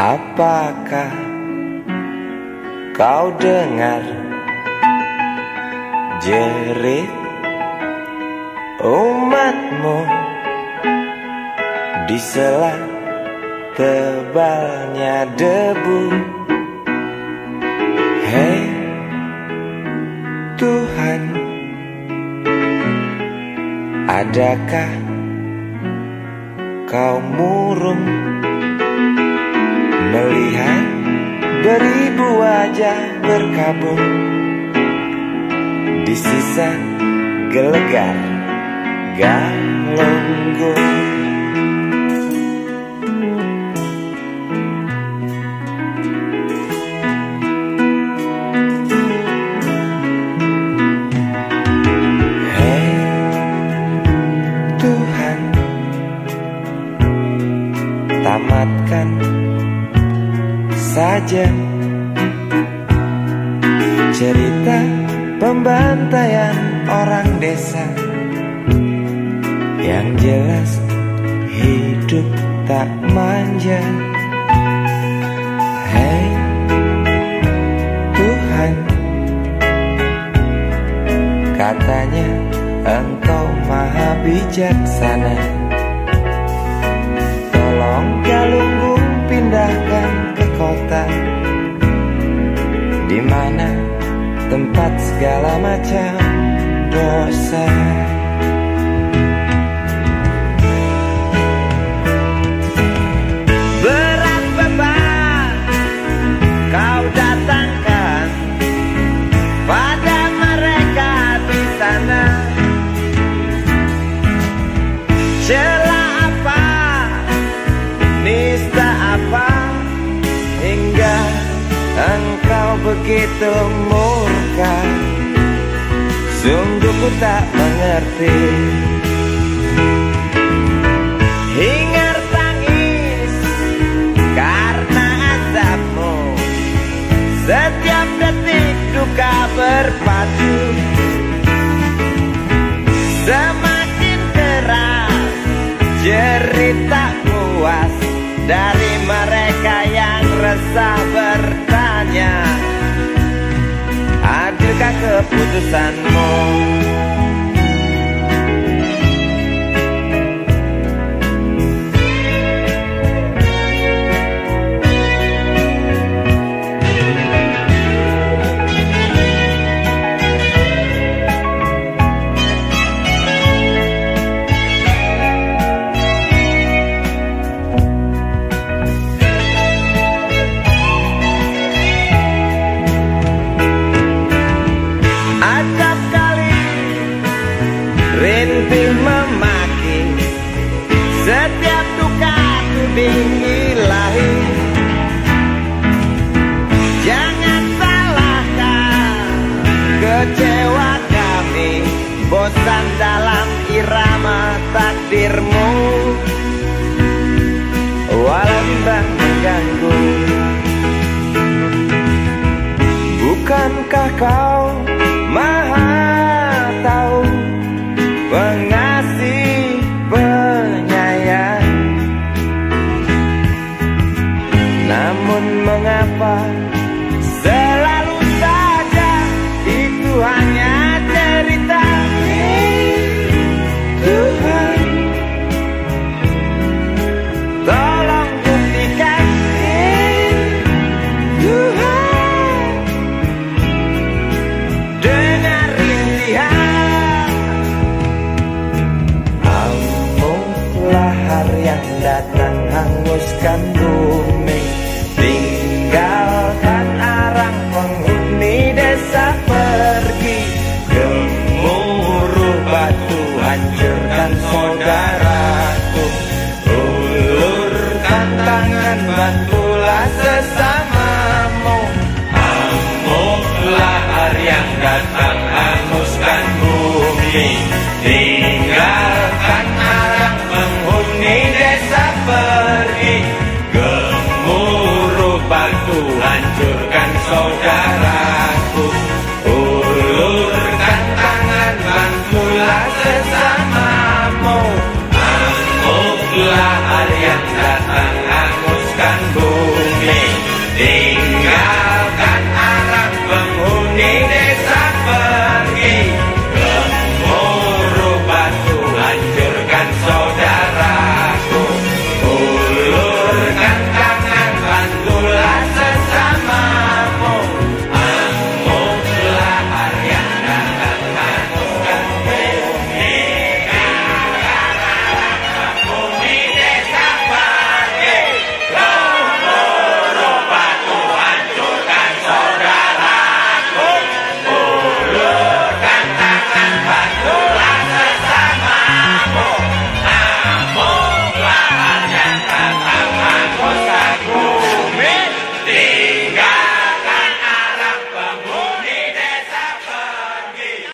Apakah kau dengar jerit umatmu di sela tebalnya debu? Hei Tuhan, adakah kau murung melihat beribu wajah berkabung di sisa gelegar Galunggung? Hei Tuhan, tamatkan saja cerita pembantaian orang desa. Yang jelas hidup tak manja. Hei Tuhan, katanya Engkau maha bijaksana. Tolong Galunggung pindahkan ke kota, di mana tempat segala macam dosa. Berat beban kau datangkan pada mereka di sana. Celah apa, nista apa, hingga Engkau begitu murka. Sungguh ku tak mengerti. Hingar tangis karena azabmu, setiap detik duka berpadu. Semakin keras jerit tak puas dari mereka yang resah bertanya, adilkah keputusanmu? Acap kali rintih memaki, setiap duka tuding ilahi. Jangan salahkan kecewa kami, bosan dalam irama takdirmu. Walau bimbang mengganggu, bukankah kau Maha tahu, pengasih, penyayang? Namun mengapa selalu saja itu hanya cerita? Tuhan, tolong buktikan. Tuhan, dengar rintihan. Amuklah hari yang datang hanguskan bumi, tinggalkan arang penghuni desa pergi. Gemuruh batu hancurkan saudaraku, ulurkan tangan bantulah sesamamu. Amuklah hari yang datang hanguskan bumi,